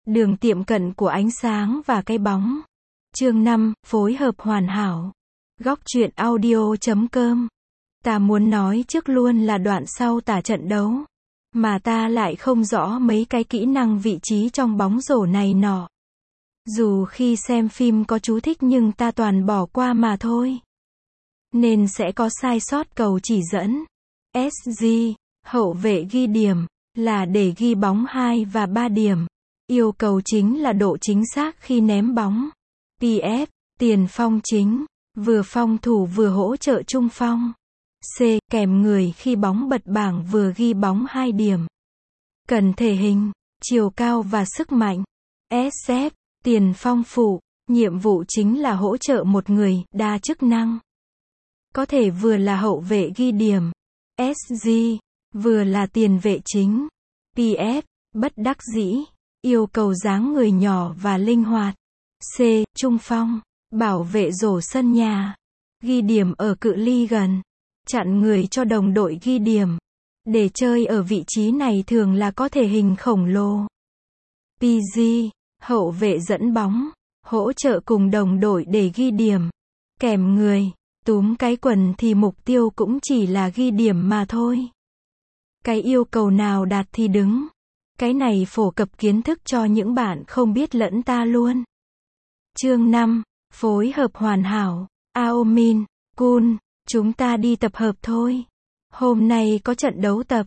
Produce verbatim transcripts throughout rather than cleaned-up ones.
Đường tiệm cận của ánh sáng và cái bóng. Chương năm, phối hợp hoàn hảo. Góc truyện audio chấm com. Ta muốn nói trước luôn là đoạn sau tả trận đấu. Mà ta lại không rõ mấy cái kỹ năng vị trí trong bóng rổ này nọ. Dù khi xem phim có chú thích nhưng ta toàn bỏ qua mà thôi. Nên sẽ có sai sót cầu chỉ dẫn. ét giê, hậu vệ ghi điểm, là để ghi bóng hai và ba điểm. Yêu cầu chính là độ chính xác khi ném bóng. pê ép, tiền phong chính, vừa phòng thủ vừa hỗ trợ trung phong. C, kèm người khi bóng bật bảng vừa ghi bóng hai điểm. Cần thể hình, chiều cao và sức mạnh. ét ép, tiền phong phụ, nhiệm vụ chính là hỗ trợ một người, đa chức năng. Có thể vừa là hậu vệ ghi điểm. ét giê, vừa là tiền vệ chính. pê ép, bất đắc dĩ, yêu cầu dáng người nhỏ và linh hoạt. C, trung phong, bảo vệ rổ sân nhà. Ghi điểm ở cự ly gần. Chặn người cho đồng đội ghi điểm. Để chơi ở vị trí này thường là có thể hình khổng lồ. pê giê, hậu vệ dẫn bóng, hỗ trợ cùng đồng đội để ghi điểm. Kèm người, túm cái quần thì mục tiêu cũng chỉ là ghi điểm mà thôi. Cái yêu cầu nào đạt thì đứng. Cái này phổ cập kiến thức cho những bạn không biết lẫn ta luôn. Chương năm, phối hợp hoàn hảo. Ao Min, Kun, chúng ta đi tập hợp thôi. Hôm nay có trận đấu tập.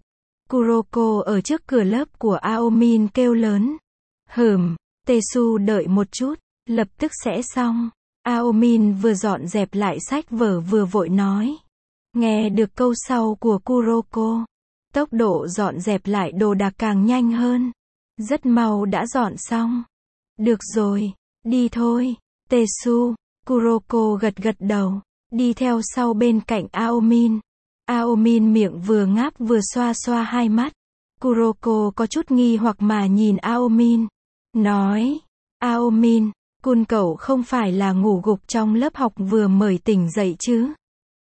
Kuroko ở trước cửa lớp của Ao Min kêu lớn. Hửm, Tesu đợi một chút, lập tức sẽ xong. Ao Min vừa dọn dẹp lại sách vở vừa vội nói. Nghe được câu sau của Kuroko, tốc độ dọn dẹp lại đồ đạc càng nhanh hơn. Rất mau đã dọn xong. Được rồi, đi thôi. Tesu, Kuroko gật gật đầu, đi theo sau bên cạnh Ao Min. Ao Min miệng vừa ngáp vừa xoa xoa hai mắt. Kuroko có chút nghi hoặc mà nhìn Ao Min. Nói, Ao Min, Kun cậu không phải là ngủ gục trong lớp học vừa mời tỉnh dậy chứ?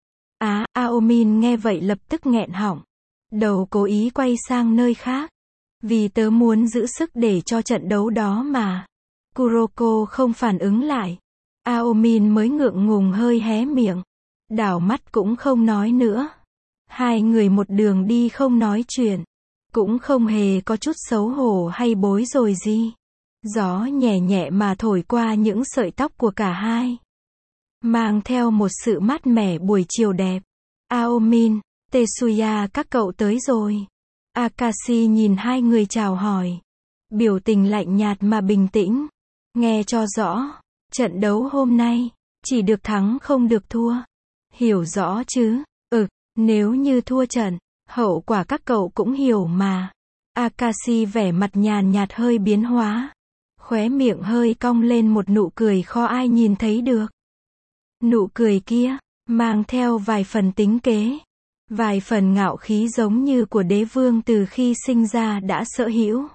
Á, à, Ao Min nghe vậy lập tức nghẹn họng. Đầu cố ý quay sang nơi khác. Vì tớ muốn giữ sức để cho trận đấu đó mà. Kuroko không phản ứng lại. Ao Min mới ngượng ngùng hơi hé miệng. Đảo mắt cũng không nói nữa. Hai người một đường đi không nói chuyện. Cũng không hề có chút xấu hổ hay bối rối gì. Gió nhẹ nhẹ mà thổi qua những sợi tóc của cả hai. Mang theo một sự mát mẻ buổi chiều đẹp. Ao Min, Tetsuya các cậu tới rồi. Akashi nhìn hai người chào hỏi. Biểu tình lạnh nhạt mà bình tĩnh. Nghe cho rõ. Trận đấu hôm nay, chỉ được thắng không được thua. Hiểu rõ chứ? Ừ, nếu như thua trận, hậu quả các cậu cũng hiểu mà. Akashi vẻ mặt nhàn nhạt hơi biến hóa. Khóe miệng hơi cong lên một nụ cười khó ai nhìn thấy được. Nụ cười kia, mang theo vài phần tính kế. Vài phần ngạo khí giống như của đế vương từ khi sinh ra đã sở hữu.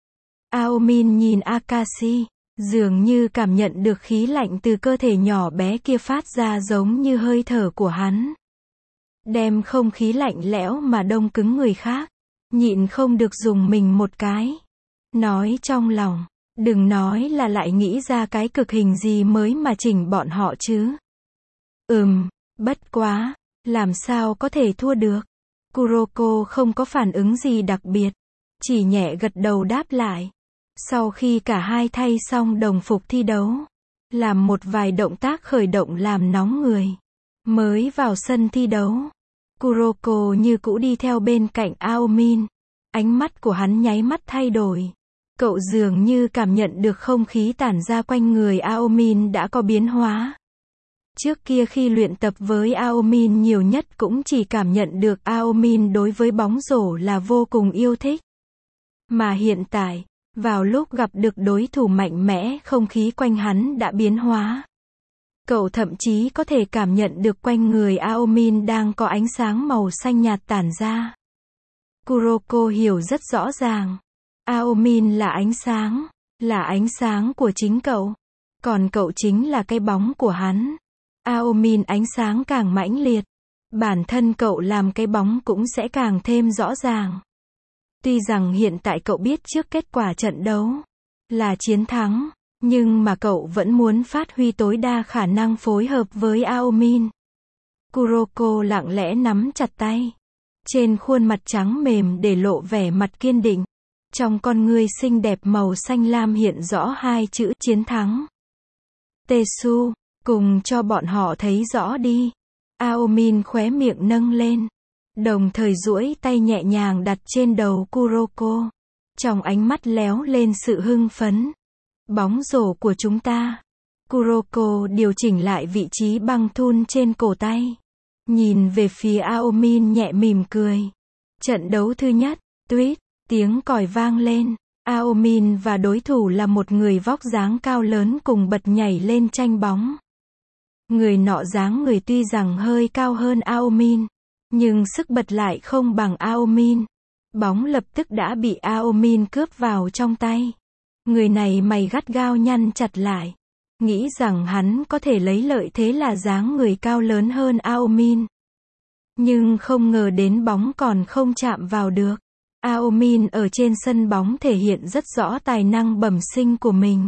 Ao Min nhìn Akashi, dường như cảm nhận được khí lạnh từ cơ thể nhỏ bé kia phát ra giống như hơi thở của hắn. Đem không khí lạnh lẽo mà đông cứng người khác. Nhịn không được dùng mình một cái. Nói trong lòng, đừng nói là lại nghĩ ra cái cực hình gì mới mà chỉnh bọn họ chứ. Ừm, bất quá, làm sao có thể thua được. Kuroko không có phản ứng gì đặc biệt. Chỉ nhẹ gật đầu đáp lại. Sau khi cả hai thay xong đồng phục thi đấu, làm một vài động tác khởi động làm nóng người, mới vào sân thi đấu. Kuroko như cũ đi theo bên cạnh Ao Min. Ánh mắt của hắn nháy mắt thay đổi. Cậu dường như cảm nhận được không khí tản ra quanh người Ao Min đã có biến hóa. Trước kia khi luyện tập với Ao Min nhiều nhất cũng chỉ cảm nhận được Ao Min đối với bóng rổ là vô cùng yêu thích. Mà hiện tại, vào lúc gặp được đối thủ mạnh mẽ, không khí quanh hắn đã biến hóa. Cậu thậm chí có thể cảm nhận được quanh người Ao Min đang có ánh sáng màu xanh nhạt tản ra. Kuroko hiểu rất rõ ràng. Ao Min là ánh sáng, là ánh sáng của chính cậu. Còn cậu chính là cái bóng của hắn. Ao Min ánh sáng càng mãnh liệt. Bản thân cậu làm cái bóng cũng sẽ càng thêm rõ ràng. Tuy rằng hiện tại cậu biết trước kết quả trận đấu, là chiến thắng, nhưng mà cậu vẫn muốn phát huy tối đa khả năng phối hợp với Ao Min. Kuroko lặng lẽ nắm chặt tay. Trên khuôn mặt trắng mềm để lộ vẻ mặt kiên định. Trong con ngươi xinh đẹp màu xanh lam hiện rõ hai chữ chiến thắng. Tesu, cùng cho bọn họ thấy rõ đi. Ao Min khóe miệng nâng lên. Đồng thời duỗi tay nhẹ nhàng đặt trên đầu Kuroko. Trong ánh mắt léo lên sự hưng phấn. Bóng rổ của chúng ta. Kuroko điều chỉnh lại vị trí băng thun trên cổ tay. Nhìn về phía Ao Min nhẹ mỉm cười. Trận đấu thứ nhất, tuyết, tiếng còi vang lên. Ao Min và đối thủ là một người vóc dáng cao lớn cùng bật nhảy lên tranh bóng. Người nọ dáng người tuy rằng hơi cao hơn Ao Min, nhưng sức bật lại không bằng Ao Min. Bóng lập tức đã bị Ao Min cướp vào trong tay. Người này mày gắt gao nhăn chặt lại. Nghĩ rằng hắn có thể lấy lợi thế là dáng người cao lớn hơn Ao Min. Nhưng không ngờ đến bóng còn không chạm vào được. Ao Min ở trên sân bóng thể hiện rất rõ tài năng bẩm sinh của mình.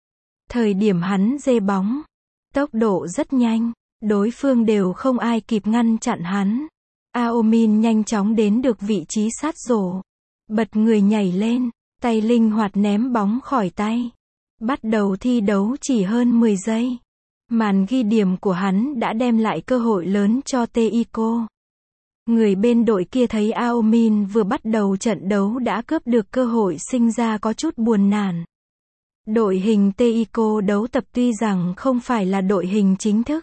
Thời điểm hắn giê bóng, tốc độ rất nhanh, đối phương đều không ai kịp ngăn chặn hắn. Ao Min nhanh chóng đến được vị trí sát rổ. Bật người nhảy lên, tay linh hoạt ném bóng khỏi tay. Bắt đầu thi đấu chỉ hơn mười giây. Màn ghi điểm của hắn đã đem lại cơ hội lớn cho Teiko. Người bên đội kia thấy Ao Min vừa bắt đầu trận đấu đã cướp được cơ hội sinh ra có chút buồn nản. Đội hình Teiko đấu tập tuy rằng không phải là đội hình chính thức.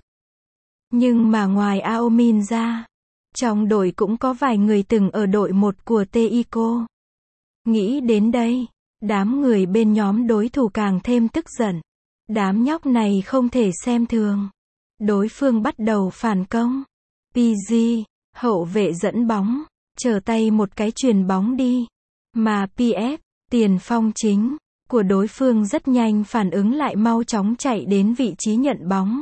Nhưng mà ngoài Ao Min ra, trong đội cũng có vài người từng ở đội một của Teiko. Nghĩ đến đây, đám người bên nhóm đối thủ càng thêm tức giận. Đám nhóc này không thể xem thường. Đối phương bắt đầu phản công. pê giê, hậu vệ dẫn bóng, trở tay một cái chuyền bóng đi. Mà pê ép, tiền phong chính, của đối phương rất nhanh phản ứng lại mau chóng chạy đến vị trí nhận bóng.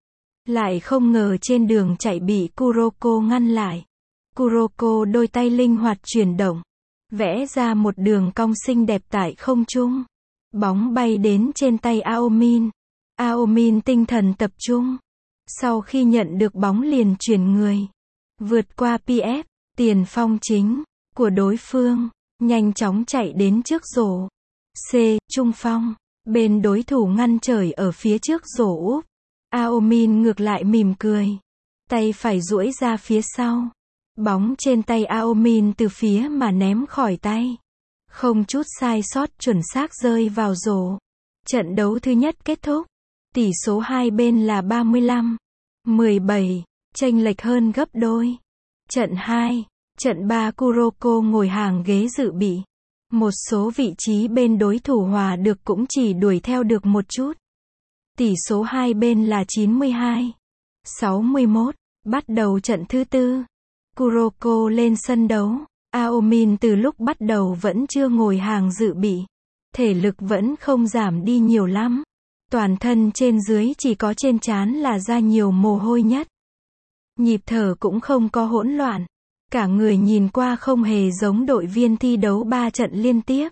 Lại không ngờ trên đường chạy bị Kuroko ngăn lại. Kuroko đôi tay linh hoạt chuyển động. Vẽ ra một đường cong xinh đẹp tại không trung. Bóng bay đến trên tay Ao Min. Ao Min tinh thần tập trung. Sau khi nhận được bóng liền chuyển người. Vượt qua pê ép, tiền phong chính, của đối phương. Nhanh chóng chạy đến trước rổ. C, trung phong. Bên đối thủ ngăn trở ở phía trước rổ úp. Ao Min ngược lại mỉm cười. Tay phải duỗi ra phía sau. Bóng trên tay Ao Min từ phía mà ném khỏi tay. Không chút sai sót chuẩn xác rơi vào rổ. Trận đấu thứ nhất kết thúc. Tỷ số hai bên là ba mươi lăm, mười bảy, chênh lệch hơn gấp đôi. Trận hai, trận ba Kuroko ngồi hàng ghế dự bị. Một số vị trí bên đối thủ hòa được cũng chỉ đuổi theo được một chút. Tỷ số hai bên là chín mươi hai, sáu mươi mốt. Bắt đầu trận thứ tư. Kuroko lên sân đấu. Ao Min từ lúc bắt đầu vẫn chưa ngồi hàng dự bị. Thể lực vẫn không giảm đi nhiều lắm. Toàn thân trên dưới chỉ có trên trán là ra nhiều mồ hôi nhất. Nhịp thở cũng không có hỗn loạn. Cả người nhìn qua không hề giống đội viên thi đấu ba trận liên tiếp.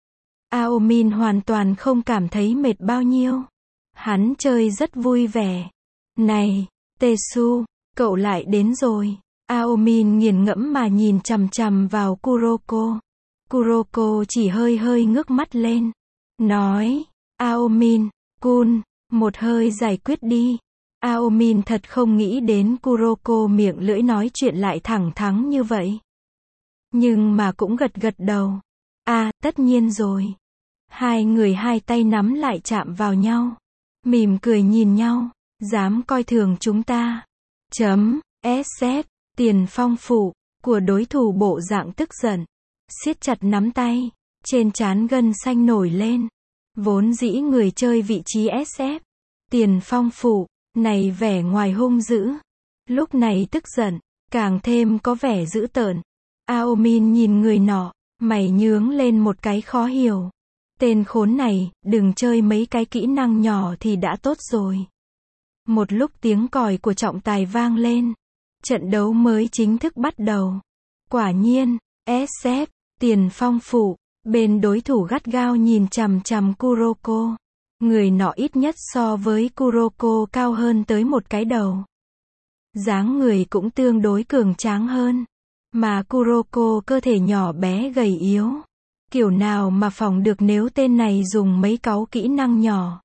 Ao Min hoàn toàn không cảm thấy mệt bao nhiêu. Hắn chơi rất vui vẻ. Này, Tesu, cậu lại đến rồi. Ao Min nghiền ngẫm mà nhìn chằm chằm vào Kuroko. Kuroko chỉ hơi hơi ngước mắt lên. Nói, Ao Min, Kun, một hơi giải quyết đi. Ao Min thật không nghĩ đến Kuroko miệng lưỡi nói chuyện lại thẳng thắn như vậy. Nhưng mà cũng gật gật đầu. À, tất nhiên rồi. Hai người hai tay nắm lại chạm vào nhau. Mỉm cười nhìn nhau. Dám coi thường chúng ta. Chấm, ét zét, tiền phong phụ, của đối thủ bộ dạng tức giận. Siết chặt nắm tay. Trên trán gân xanh nổi lên. Vốn dĩ người chơi vị trí ét ép. Tiền phong phụ, này vẻ ngoài hung dữ. Lúc này tức giận, càng thêm có vẻ dữ tợn. Ao Min nhìn người nọ, mày nhướng lên một cái khó hiểu. Tên khốn này, đừng chơi mấy cái kỹ năng nhỏ thì đã tốt rồi. Một lúc tiếng còi của trọng tài vang lên. Trận đấu mới chính thức bắt đầu. Quả nhiên, ét ép, tiền phong phụ, Bên đối thủ gắt gao nhìn chằm chằm Kuroko. Người nọ ít nhất so với Kuroko cao hơn tới một cái đầu. Dáng người cũng tương đối cường tráng hơn. Mà Kuroko cơ thể nhỏ bé gầy yếu. Kiểu nào mà phòng được nếu tên này dùng mấy cáu kỹ năng nhỏ.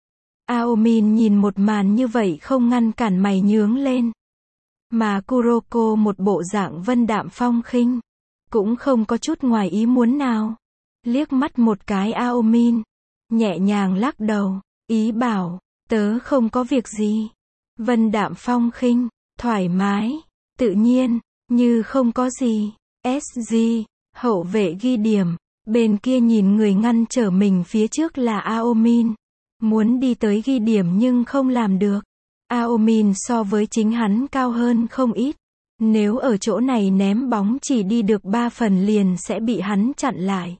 Aomin nhìn một màn như vậy không ngăn cản mày nhướng lên. Mà Kuroko một bộ dạng vân đạm phong khinh. Cũng không có chút ngoài ý muốn nào. Liếc mắt một cái Aomin. Nhẹ nhàng lắc đầu. Ý bảo, tớ không có việc gì. Vân đạm phong khinh, thoải mái, tự nhiên, như không có gì. ét giê, hậu vệ ghi điểm. Bên kia nhìn người ngăn trở mình phía trước là Aomin. Muốn đi tới ghi điểm nhưng không làm được. Aomin so với chính hắn cao hơn không ít. Nếu ở chỗ này ném bóng chỉ đi được ba phần liền sẽ bị hắn chặn lại.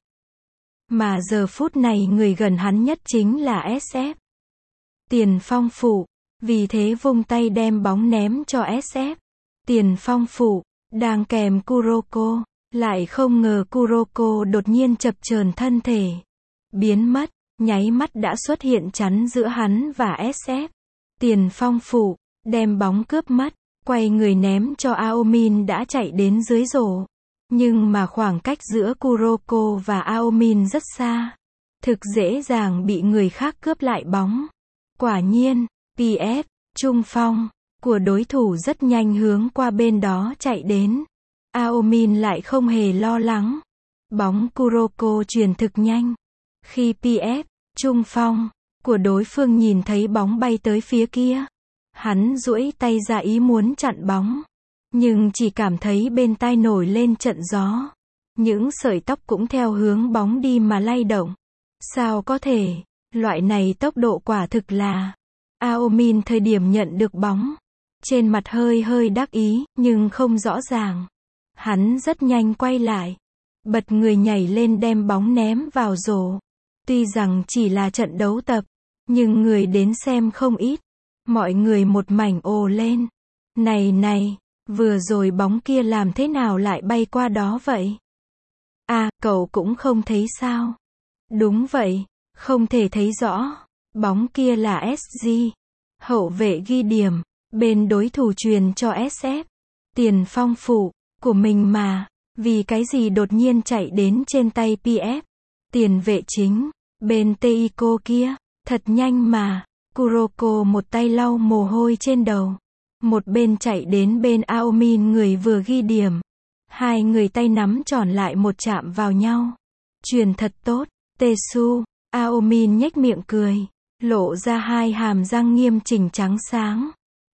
Mà giờ phút này người gần hắn nhất chính là ét ép. Tiền Phong Phụ. Vì thế vung tay đem bóng ném cho ét ép. Tiền Phong Phụ, đang kèm Kuroko. Lại không ngờ Kuroko đột nhiên chập chờn thân thể. Biến mất, nháy mắt đã xuất hiện chắn giữa hắn và ét ép. Tiền Phong Phụ, đem bóng cướp mất, quay người ném cho Aomin đã chạy đến dưới rổ. Nhưng mà khoảng cách giữa Kuroko và Aomin rất xa. Thực dễ dàng bị người khác cướp lại bóng. Quả nhiên, pê ép, trung phong, của đối thủ rất nhanh hướng qua bên đó chạy đến. Aomin lại không hề lo lắng. Bóng Kuroko truyền thực nhanh. Khi pê ép, trung phong, của đối phương nhìn thấy bóng bay tới phía kia. Hắn duỗi tay ra ý muốn chặn bóng. Nhưng chỉ cảm thấy bên tai nổi lên trận gió. Những sợi tóc cũng theo hướng bóng đi mà lay động. Sao có thể, loại này tốc độ quả thực là. Aomin thời điểm nhận được bóng. Trên mặt hơi hơi đắc ý, nhưng không rõ ràng. Hắn rất nhanh quay lại. Bật người nhảy lên đem bóng ném vào rổ. Tuy rằng chỉ là trận đấu tập. Nhưng người đến xem không ít. Mọi người một mảnh ồ lên. Này này, vừa rồi bóng kia làm thế nào lại bay qua đó vậy? À, cậu cũng không thấy sao? Đúng vậy, không thể thấy rõ. Bóng kia là ét giê. Hậu vệ ghi điểm. Bên đối thủ truyền cho ét ép. Tiền Phong Phụ, của mình mà. Vì cái gì đột nhiên chạy đến trên tay pê ép. Tiền vệ chính. Bên Teiko kia. Thật nhanh mà. Kuroko một tay lau mồ hôi trên đầu. Một bên chạy đến bên Aomin người vừa ghi điểm. Hai người tay nắm tròn lại một chạm vào nhau. Truyền thật tốt. Tesu. Aomin nhếch miệng cười. Lộ ra hai hàm răng nghiêm chỉnh trắng sáng.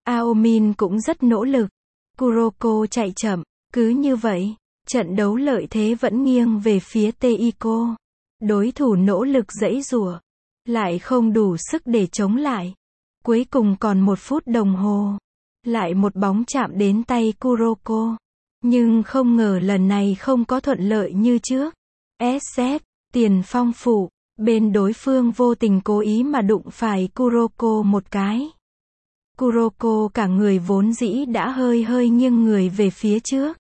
Aomin cũng rất nỗ lực. Kuroko chạy chậm. Cứ như vậy, trận đấu lợi thế vẫn nghiêng về phía Teiko. Đối thủ nỗ lực giãy giụa. Lại không đủ sức để chống lại. Cuối cùng còn một phút đồng hồ. Lại một bóng chạm đến tay Kuroko. Nhưng không ngờ lần này không có thuận lợi như trước. ét ép, Tiền Phong Phụ. Bên đối phương vô tình cố ý mà đụng phải Kuroko một cái. Kuroko cả người vốn dĩ đã hơi hơi nghiêng người về phía trước.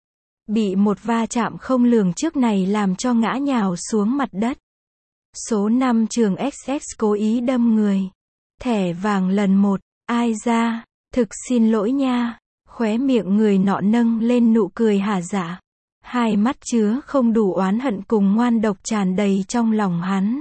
Bị một va chạm không lường trước này làm cho ngã nhào xuống mặt đất. Số năm trường ích ích cố ý đâm người. Thẻ vàng lần một, ai ra, thực xin lỗi nha. Khóe miệng người nọ nâng lên nụ cười hả dạ. Hai mắt chứa không đủ oán hận cùng ngoan độc tràn đầy trong lòng hắn.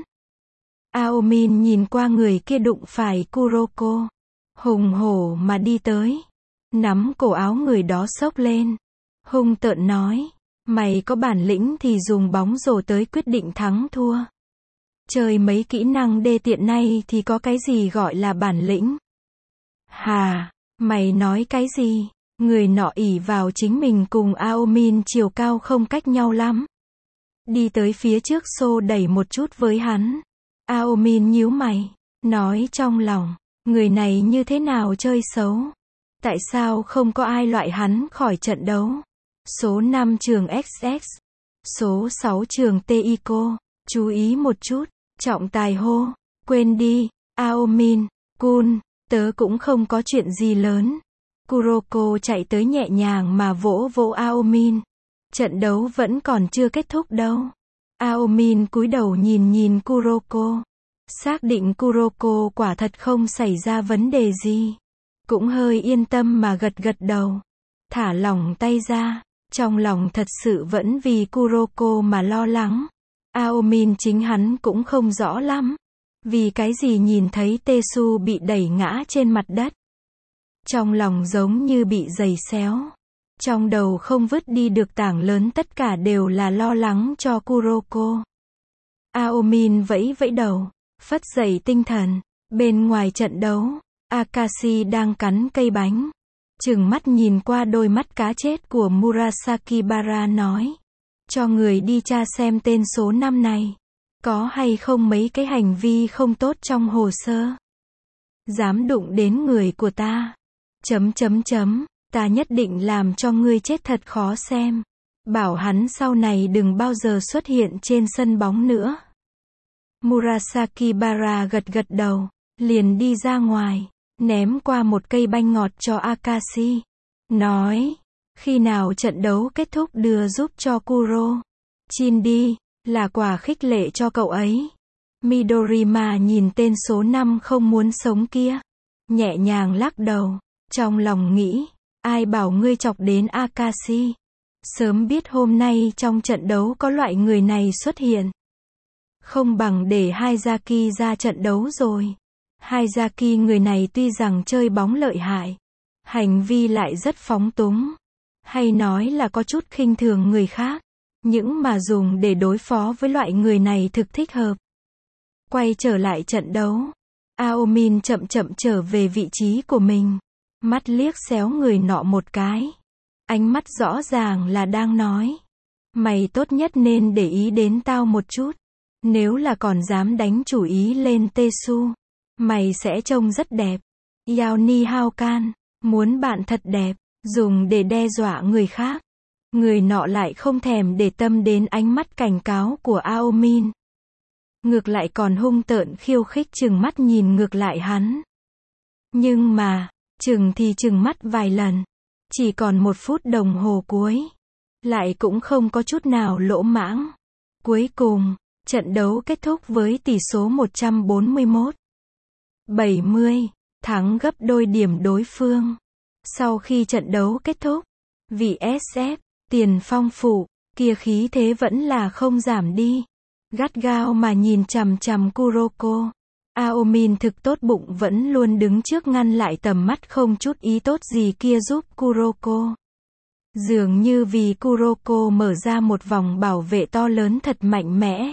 Aomin nhìn qua người kia đụng phải Kuroko. Hùng hổ mà đi tới. Nắm cổ áo người đó xốc lên. Hung tợn nói. Mày có bản lĩnh thì dùng bóng rổ tới quyết định thắng thua. Chơi mấy kỹ năng đê tiện này thì có cái gì gọi là bản lĩnh? Hà, mày nói cái gì? Người nọ ỷ vào chính mình cùng Aomin chiều cao không cách nhau lắm. Đi tới phía trước xô đẩy một chút với hắn. Aomin nhíu mày, nói trong lòng, người này như thế nào chơi xấu? Tại sao không có ai loại hắn khỏi trận đấu? Số năm trường ích ích, số sáu trường Teiko, chú ý một chút, trọng tài hô, quên đi, Aomin, Kun, tớ cũng không có chuyện gì lớn. Kuroko chạy tới nhẹ nhàng mà vỗ vỗ Aomin. Trận đấu vẫn còn chưa kết thúc đâu. Aomin cúi đầu nhìn nhìn Kuroko. Xác định Kuroko quả thật không xảy ra vấn đề gì. Cũng hơi yên tâm mà gật gật đầu. Thả lỏng tay ra. Trong lòng thật sự vẫn vì Kuroko mà lo lắng. Aomin chính hắn cũng không rõ lắm. Vì cái gì nhìn thấy Tesu bị đẩy ngã trên mặt đất. Trong lòng giống như bị giày xéo. Trong đầu không vứt đi được tảng lớn, tất cả đều là lo lắng cho Kuroko. Aomin vẫy vẫy đầu, phất dậy tinh thần. Bên ngoài trận đấu, Akashi đang cắn cây bánh. Trừng mắt nhìn qua đôi mắt cá chết của Murasakibara nói. Cho người đi tra xem tên số năm này. Có hay không mấy cái hành vi không tốt trong hồ sơ. Dám đụng đến người của ta. Chấm chấm chấm. Ta nhất định làm cho ngươi chết thật khó xem. Bảo hắn sau này đừng bao giờ xuất hiện trên sân bóng nữa. Murasakibara gật gật đầu. Liền đi ra ngoài. Ném qua một cây banh ngọt cho Akashi. Nói. Khi nào trận đấu kết thúc đưa giúp cho Kuro Chin đi. Là quà khích lệ cho cậu ấy. Midorima nhìn tên số năm không muốn sống kia. Nhẹ nhàng lắc đầu. Trong lòng nghĩ. Ai bảo ngươi chọc đến Akashi. Sớm biết hôm nay trong trận đấu có loại người này xuất hiện. Không bằng để Haizaki ra trận đấu rồi. Haizaki người này tuy rằng chơi bóng lợi hại. Hành vi lại rất phóng túng. Hay nói là có chút khinh thường người khác. Những mà dùng để đối phó với loại người này thực thích hợp. Quay trở lại trận đấu. Aomin chậm chậm trở về vị trí của mình. Mắt liếc xéo người nọ một cái. Ánh mắt rõ ràng là đang nói. Mày tốt nhất nên để ý đến tao một chút. Nếu là còn dám đánh chủ ý lên Tesu. Mày sẽ trông rất đẹp. Yao Ni Hao Can. Muốn bạn thật đẹp. Dùng để đe dọa người khác. Người nọ lại không thèm để tâm đến ánh mắt cảnh cáo của Aomin. Ngược lại còn hung tợn khiêu khích trừng mắt nhìn ngược lại hắn. Nhưng mà, chừng thì chừng mắt vài lần. Chỉ còn một phút đồng hồ cuối. Lại cũng không có chút nào lỗ mãng. Cuối cùng, trận đấu kết thúc với tỷ số một trăm bốn mươi mốt bảy mươi. Thắng gấp đôi điểm đối phương. Sau khi trận đấu kết thúc, vị ét ép, Tiền Phong Phủ, kia khí thế vẫn là không giảm đi. Gắt gao mà nhìn chằm chằm Kuroko. Aomin thực tốt bụng vẫn luôn đứng trước ngăn lại tầm mắt không chút ý tốt gì kia giúp Kuroko. Dường như vì Kuroko mở ra một vòng bảo vệ to lớn thật mạnh mẽ.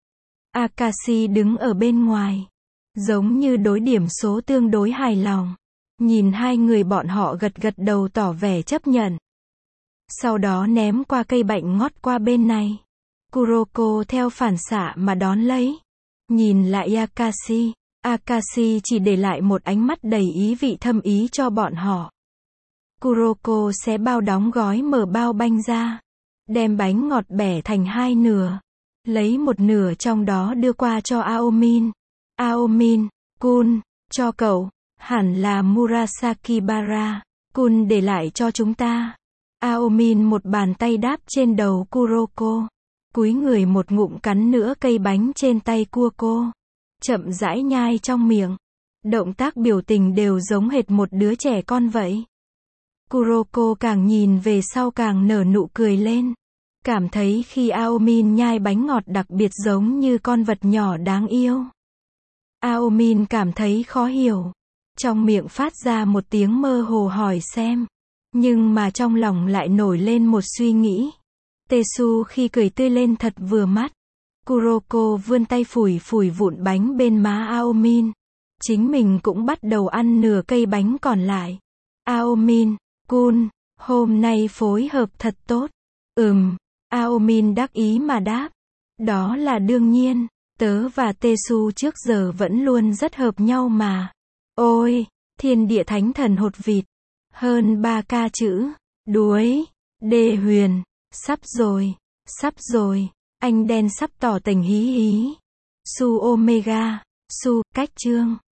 Akashi đứng ở bên ngoài. Giống như đối điểm số tương đối hài lòng. Nhìn hai người bọn họ gật gật đầu tỏ vẻ chấp nhận. Sau đó ném qua cây bạnh ngót qua bên này. Kuroko theo phản xạ mà đón lấy. Nhìn lại Akashi. Akashi chỉ để lại một ánh mắt đầy ý vị thâm ý cho bọn họ. Kuroko xé bao đóng gói mở bao banh ra. Đem bánh ngọt bẻ thành hai nửa. Lấy một nửa trong đó đưa qua cho Aomin. Aomin, Kun, cho cậu. Hẳn là Murasakibara. Kun để lại cho chúng ta. Aomin một bàn tay đáp trên đầu Kuroko. Cúi người một ngụm cắn nữa cây bánh trên tay cua cô. Chậm rãi nhai trong miệng. Động tác biểu tình đều giống hệt một đứa trẻ con vậy. Kuroko càng nhìn về sau càng nở nụ cười lên. Cảm thấy khi Aomin nhai bánh ngọt đặc biệt giống như con vật nhỏ đáng yêu. Aomin cảm thấy khó hiểu. Trong miệng phát ra một tiếng mơ hồ hỏi xem. Nhưng mà trong lòng lại nổi lên một suy nghĩ. Tesu khi cười tươi lên thật vừa mắt. Kuroko vươn tay phủi phủi vụn bánh bên má Aomin. Chính mình cũng bắt đầu ăn nửa cây bánh còn lại. Aomin, Kun, hôm nay phối hợp thật tốt. Ừm, Aomin đắc ý mà đáp. Đó là đương nhiên, tớ và Tesu trước giờ vẫn luôn rất hợp nhau mà. Ôi, thiên địa thánh thần hột vịt. Hơn ba ca chữ. Đuối. Đê huyền. Sắp rồi. Sắp rồi. Anh đen sắp tỏ tình hí hí. Su Omega. Su, cách chương.